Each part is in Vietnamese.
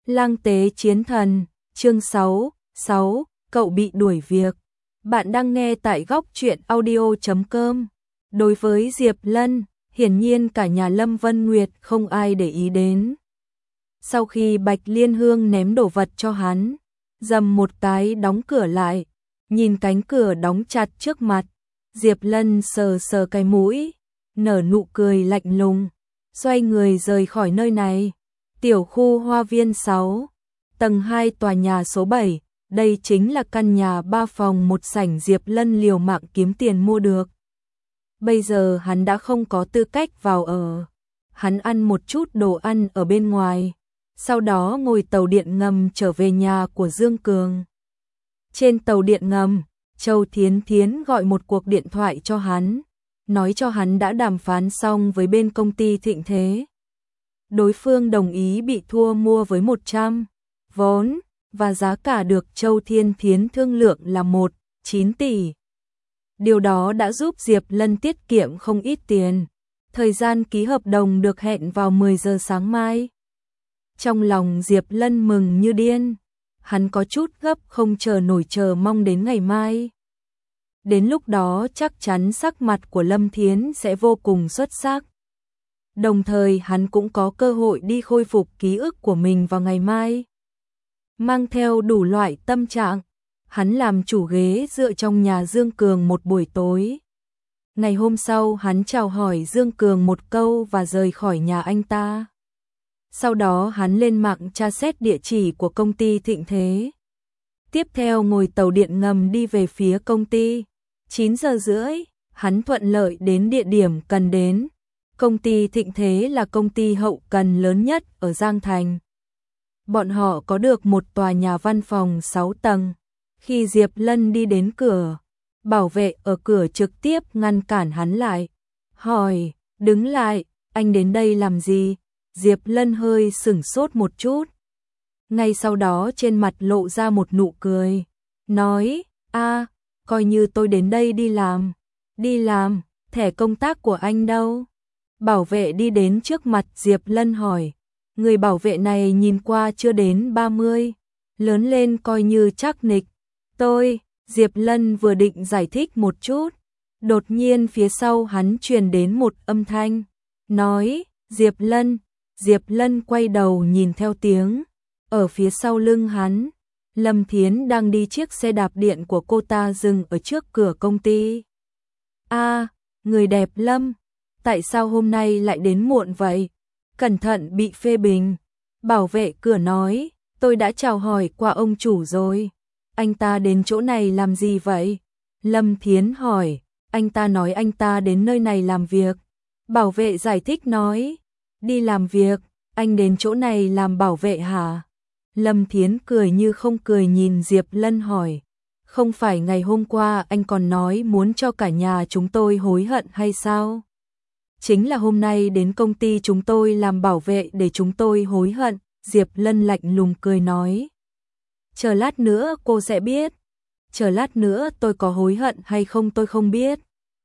Lang tế chiến thần, chương 6, cậu bị đuổi việc. Bạn đang nghe tại góc truyện audio.com. Đối với Diệp Lân, hiển nhiên cả nhà Lâm Vân Nguyệt không ai để ý đến. Sau khi Bạch Liên Hương ném đồ vật cho hắn, dầm một cái đóng cửa lại, nhìn cánh cửa đóng chặt trước mặt, Diệp Lân sờ sờ cái mũi, nở nụ cười lạnh lùng, xoay người rời khỏi nơi này. Tiểu khu Hoa Viên 6, tầng 2 tòa nhà số 7, đây chính là căn nhà 3 phòng 1 sảnh Diệp Lân liều mạng kiếm tiền mua được. Bây giờ hắn đã không có tư cách vào ở. Hắn ăn một chút đồ ăn ở bên ngoài, sau đó ngồi tàu điện ngầm trở về nhà của Dương Cường. Trên tàu điện ngầm, Châu Thiến Thiến gọi một cuộc điện thoại cho hắn, nói cho hắn đã đàm phán xong với bên công ty Thịnh Thế. Đối phương đồng ý bị thua mua với 100 vốn, và giá cả được Châu Thiên Thiến thương lượng là 1,9 tỷ. Điều đó đã giúp Diệp Lân tiết kiệm không ít tiền. Thời gian ký hợp đồng được hẹn vào 10 giờ sáng mai. Trong lòng Diệp Lân mừng như điên, hắn có chút gấp không chờ nổi chờ mong đến ngày mai. Đến lúc đó chắc chắn sắc mặt của Lâm Thiến sẽ vô cùng xuất sắc. Đồng thời hắn cũng có cơ hội đi khôi phục ký ức của mình vào ngày mai. Mang theo đủ loại tâm trạng, hắn làm chủ ghế dựa trong nhà Dương Cường một buổi tối. Ngày hôm sau hắn chào hỏi Dương Cường một câu và rời khỏi nhà anh ta. Sau đó hắn lên mạng tra xét địa chỉ của công ty Thịnh Thế. Tiếp theo ngồi tàu điện ngầm đi về phía công ty. 9 giờ rưỡi, hắn thuận lợi đến địa điểm cần đến. Công ty Thịnh Thế là công ty hậu cần lớn nhất ở Giang Thành. Bọn họ có được một tòa nhà văn phòng 6 tầng. Khi Diệp Lân đi đến cửa, bảo vệ ở cửa trực tiếp ngăn cản hắn lại. Hỏi, đứng lại, anh đến đây làm gì? Diệp Lân hơi sửng sốt một chút. Ngay sau đó trên mặt lộ ra một nụ cười. Nói, coi như tôi đến đây đi làm. Đi làm, thẻ công tác của anh đâu? Bảo vệ đi đến trước mặt Diệp Lân hỏi. Người bảo vệ này nhìn qua chưa đến 30, lớn lên coi như chắc nịch. Diệp Lân vừa định giải thích một chút, đột nhiên phía sau hắn truyền đến một âm thanh, nói, Diệp Lân quay đầu nhìn theo tiếng, ở phía sau lưng hắn, Lâm Thiến đang đi chiếc xe đạp điện của cô ta dừng ở trước cửa công ty. Người đẹp Lâm, tại sao hôm nay lại đến muộn vậy? Cẩn thận bị phê bình. Bảo vệ cửa nói, tôi đã chào hỏi qua ông chủ rồi. Anh ta đến chỗ này làm gì vậy? Lâm Thiến hỏi, anh ta nói anh ta đến nơi này làm việc. Bảo vệ giải thích nói, đi làm việc, anh đến chỗ này làm bảo vệ hả? Lâm Thiến cười như không cười nhìn Diệp Lân hỏi, không phải ngày hôm qua anh còn nói muốn cho cả nhà chúng tôi hối hận hay sao? Chính là hôm nay đến công ty chúng tôi làm bảo vệ để chúng tôi hối hận. Diệp Lân lạnh lùng cười nói. Chờ lát nữa cô sẽ biết. Chờ lát nữa tôi có hối hận hay không tôi không biết.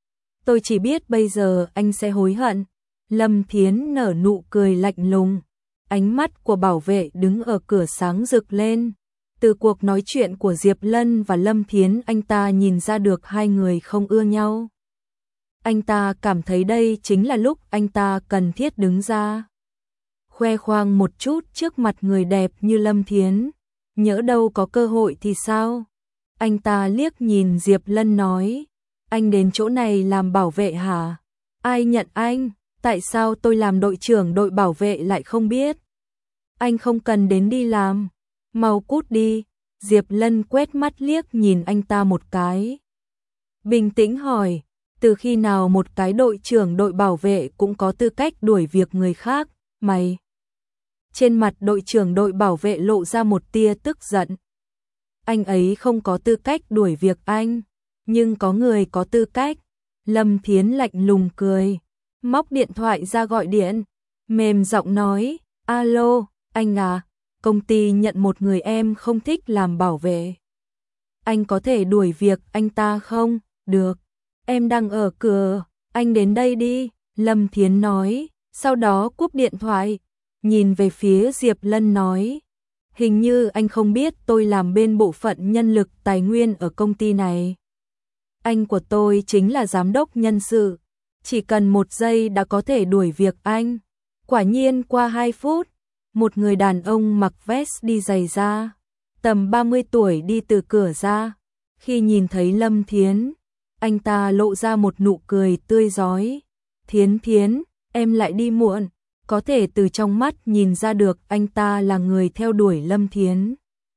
Tôi chỉ biết bây giờ anh sẽ hối hận. Lâm Thiến nở nụ cười lạnh lùng. Ánh mắt của bảo vệ đứng ở cửa sáng rực lên. Từ cuộc nói chuyện của Diệp Lân và Lâm Thiến anh ta nhìn ra được hai người không ưa nhau. Anh ta cảm thấy đây chính là lúc anh ta cần thiết đứng ra khoe khoang một chút trước mặt người đẹp như Lâm Thiến, nhỡ đâu có cơ hội thì sao? Anh ta liếc nhìn Diệp Lân nói, anh đến chỗ này làm bảo vệ hả? Ai nhận anh? Tại sao tôi làm đội trưởng đội bảo vệ lại không biết? Anh không cần đến đi làm, mau cút đi. Diệp Lân quét mắt liếc nhìn anh ta một cái. Bình tĩnh hỏi, từ khi nào một cái đội trưởng đội bảo vệ cũng có tư cách đuổi việc người khác, mày? Trên mặt đội trưởng đội bảo vệ lộ ra một tia tức giận. Anh ấy không có tư cách đuổi việc anh, nhưng có người có tư cách. Lâm Thiến lạnh lùng cười, móc điện thoại ra gọi điện, mềm giọng nói, alo, anh à, công ty nhận một người em không thích làm bảo vệ. Anh có thể đuổi việc anh ta không? Được. Em đang ở cửa, anh đến đây đi, Lâm Thiến nói, sau đó cúp điện thoại, nhìn về phía Diệp Lân nói, Hình như anh không biết tôi làm bên bộ phận nhân lực tài nguyên ở công ty này. Anh của tôi chính là giám đốc nhân sự, chỉ cần 1 giây đã có thể đuổi việc anh. Quả nhiên qua 2 phút, một người đàn ông mặc vest đi giày da, tầm 30 tuổi đi từ cửa ra. Khi nhìn thấy Lâm Thiến, anh ta lộ ra một nụ cười tươi rói. Thiến Thiến, em lại đi muộn. Có thể từ trong mắt nhìn ra được anh ta là người theo đuổi Lâm Thiến.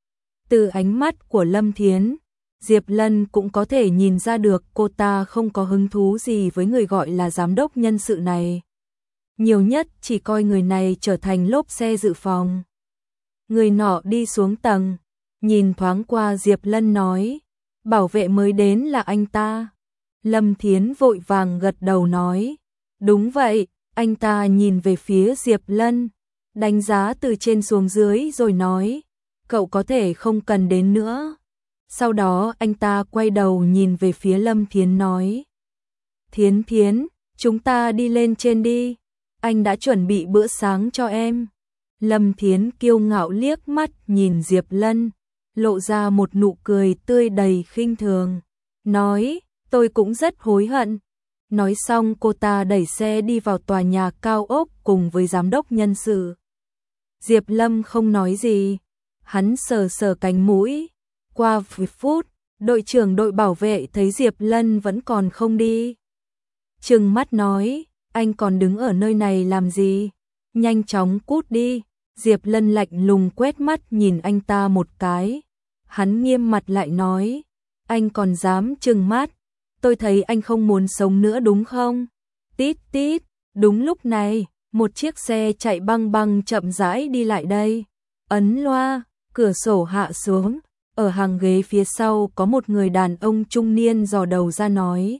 Từ ánh mắt của Lâm Thiến, Diệp Lân cũng có thể nhìn ra được cô ta không có hứng thú gì với người gọi là giám đốc nhân sự này. Nhiều nhất chỉ coi người này trở thành lốp xe dự phòng. Người nọ đi xuống tầng, nhìn thoáng qua Diệp Lân nói, bảo vệ mới đến là anh ta. Lâm Thiến vội vàng gật đầu nói, đúng vậy. Anh ta nhìn về phía Diệp Lân, đánh giá từ trên xuống dưới rồi nói, cậu có thể không cần đến nữa. Sau đó anh ta quay đầu nhìn về phía Lâm Thiến nói, Thiến Thiến, chúng ta đi lên trên đi, anh đã chuẩn bị bữa sáng cho em. Lâm Thiến kiêu ngạo liếc mắt nhìn Diệp Lân, lộ ra một nụ cười tươi đầy khinh thường, nói, tôi cũng rất hối hận. Nói xong cô ta đẩy xe đi vào tòa nhà cao ốc cùng với giám đốc nhân sự. Diệp Lâm không nói gì, hắn sờ sờ cánh mũi. Qua vài phút, đội trưởng đội bảo vệ thấy Diệp Lân vẫn còn không đi. Trừng mắt nói, anh còn đứng ở nơi này làm gì? Nhanh chóng cút đi. Diệp Lân lạnh lùng quét mắt nhìn anh ta một cái. Hắn nghiêm mặt lại nói, anh còn dám trừng mắt? Tôi thấy anh không muốn sống nữa đúng không? Tít tít, đúng lúc này, một chiếc xe chạy băng băng chậm rãi đi lại đây. Ấn loa, cửa sổ hạ xuống, ở hàng ghế phía sau có một người đàn ông trung niên dò đầu ra nói.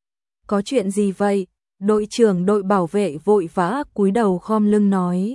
Có chuyện gì vậy? Đội trưởng đội bảo vệ vội vã cúi đầu khom lưng nói.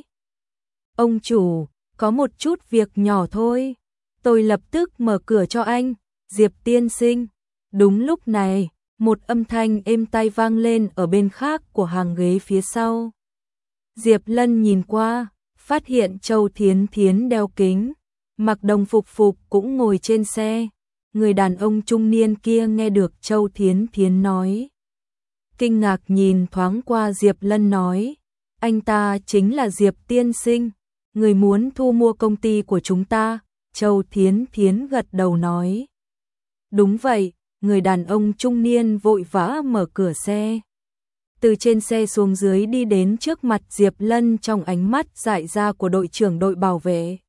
Ông chủ, có một chút việc nhỏ thôi. Tôi lập tức mở cửa cho anh, Diệp tiên sinh. Đúng lúc này, một âm thanh êm tai vang lên ở bên khác của hàng ghế phía sau. Diệp Lân nhìn qua, phát hiện Châu Thiến Thiến đeo kính, mặc đồng phục cũng ngồi trên xe. Người đàn ông trung niên kia nghe được Châu Thiến Thiến nói. Kinh ngạc nhìn thoáng qua Diệp Lân nói, anh ta chính là Diệp tiên sinh, người muốn thu mua công ty của chúng ta. Châu Thiến Thiến gật đầu nói. Đúng vậy. Người đàn ông trung niên vội vã mở cửa xe. Từ trên xe xuống dưới đi đến trước mặt Diệp Lân trong ánh mắt dại ra của đội trưởng đội bảo vệ.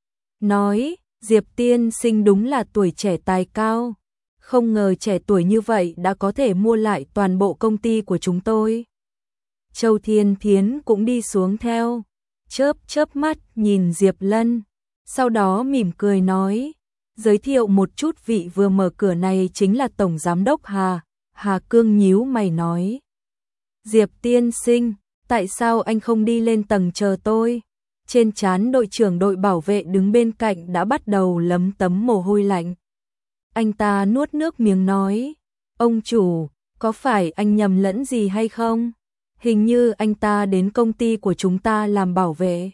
Nói, Diệp tiên sinh đúng là tuổi trẻ tài cao. Không ngờ trẻ tuổi như vậy đã có thể mua lại toàn bộ công ty của chúng tôi. Châu Thiên Thiến cũng đi xuống theo. Chớp mắt nhìn Diệp Lân. Sau đó mỉm cười nói. Giới thiệu một chút vị vừa mở cửa này chính là Tổng Giám đốc Hà Cương nhíu mày nói. Diệp tiên sinh, tại sao anh không đi lên tầng chờ tôi? Trên trán đội trưởng đội bảo vệ đứng bên cạnh đã bắt đầu lấm tấm mồ hôi lạnh. Anh ta nuốt nước miếng nói, ông chủ, có phải anh nhầm lẫn gì hay không? Hình như anh ta đến công ty của chúng ta làm bảo vệ.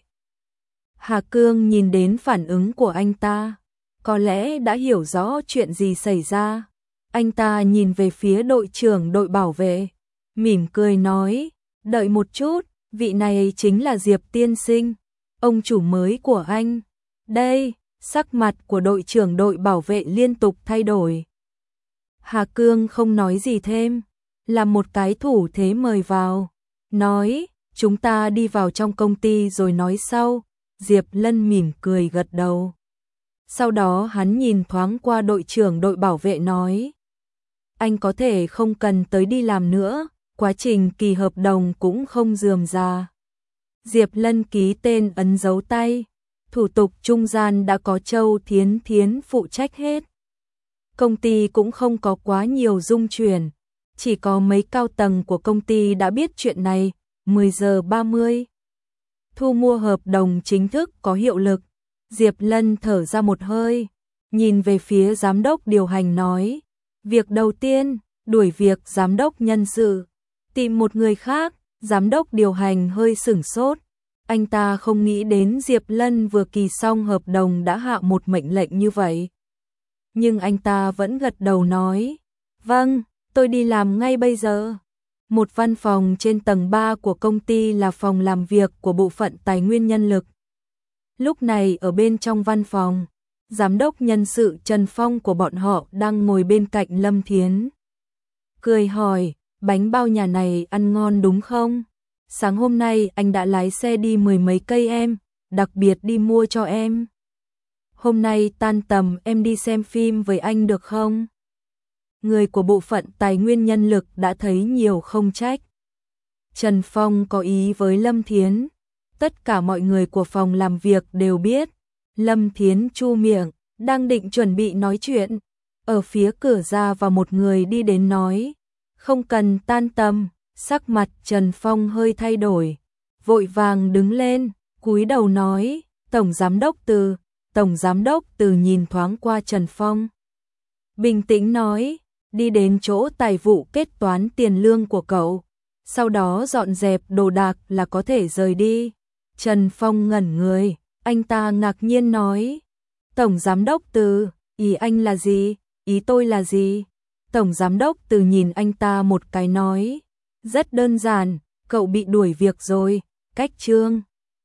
Hà Cương nhìn đến phản ứng của anh ta, có lẽ đã hiểu rõ chuyện gì xảy ra. Anh ta nhìn về phía đội trưởng đội bảo vệ, mỉm cười nói, đợi một chút, vị này chính là Diệp tiên sinh, ông chủ mới của anh. Đây, sắc mặt của đội trưởng đội bảo vệ liên tục thay đổi. Hà Cương không nói gì thêm, làm một cái thủ thế mời vào, nói, chúng ta đi vào trong công ty rồi nói sau. Diệp Lân mỉm cười gật đầu. Sau đó hắn nhìn thoáng qua đội trưởng đội bảo vệ nói, anh có thể không cần tới đi làm nữa, quá trình ký hợp đồng cũng không rườm rà. Diệp Lân ký tên ấn dấu tay, thủ tục trung gian đã có Châu Thiến Thiến phụ trách hết. Công ty cũng không có quá nhiều dung chuyển, chỉ có mấy cao tầng của công ty đã biết chuyện này. 10 giờ 30, thu mua hợp đồng chính thức có hiệu lực. Diệp Lân thở ra một hơi, nhìn về phía giám đốc điều hành nói, việc đầu tiên, đuổi việc giám đốc nhân sự, tìm một người khác. Giám đốc điều hành hơi sửng sốt, Anh ta không nghĩ đến Diệp Lân vừa ký xong hợp đồng đã hạ một mệnh lệnh như vậy. Nhưng anh ta vẫn gật đầu nói, vâng, tôi đi làm ngay bây giờ. Một văn phòng trên tầng 3 của công ty là phòng làm việc của bộ phận tài nguyên nhân lực. Lúc này ở bên trong văn phòng, giám đốc nhân sự Trần Phong của bọn họ đang ngồi bên cạnh Lâm Thiến. Cười hỏi, bánh bao nhà này ăn ngon đúng không? Sáng hôm nay anh đã lái xe đi 10 mấy cây em, đặc biệt đi mua cho em. Hôm nay tan tầm em đi xem phim với anh được không? Người của bộ phận tài nguyên nhân lực đã thấy nhiều không trách. Trần Phong có ý với Lâm Thiến. Tất cả mọi người của phòng làm việc đều biết. Lâm Thiến chu miệng, đang định chuẩn bị nói chuyện. Ở phía cửa ra vào một người đi đến nói, không cần tan tầm. Sắc mặt Trần Phong hơi thay đổi, vội vàng đứng lên, cúi đầu nói, Tổng Giám đốc Từ nhìn thoáng qua Trần Phong. Bình tĩnh nói, đi đến chỗ tài vụ kết toán tiền lương của cậu, sau đó dọn dẹp đồ đạc là có thể rời đi. Trần Phong ngẩn người, anh ta ngạc nhiên nói, Tổng Giám đốc Từ, ý anh là gì, ý tôi là gì? Tổng Giám đốc Từ nhìn anh ta một cái nói, rất đơn giản, cậu bị đuổi việc rồi, cách chương.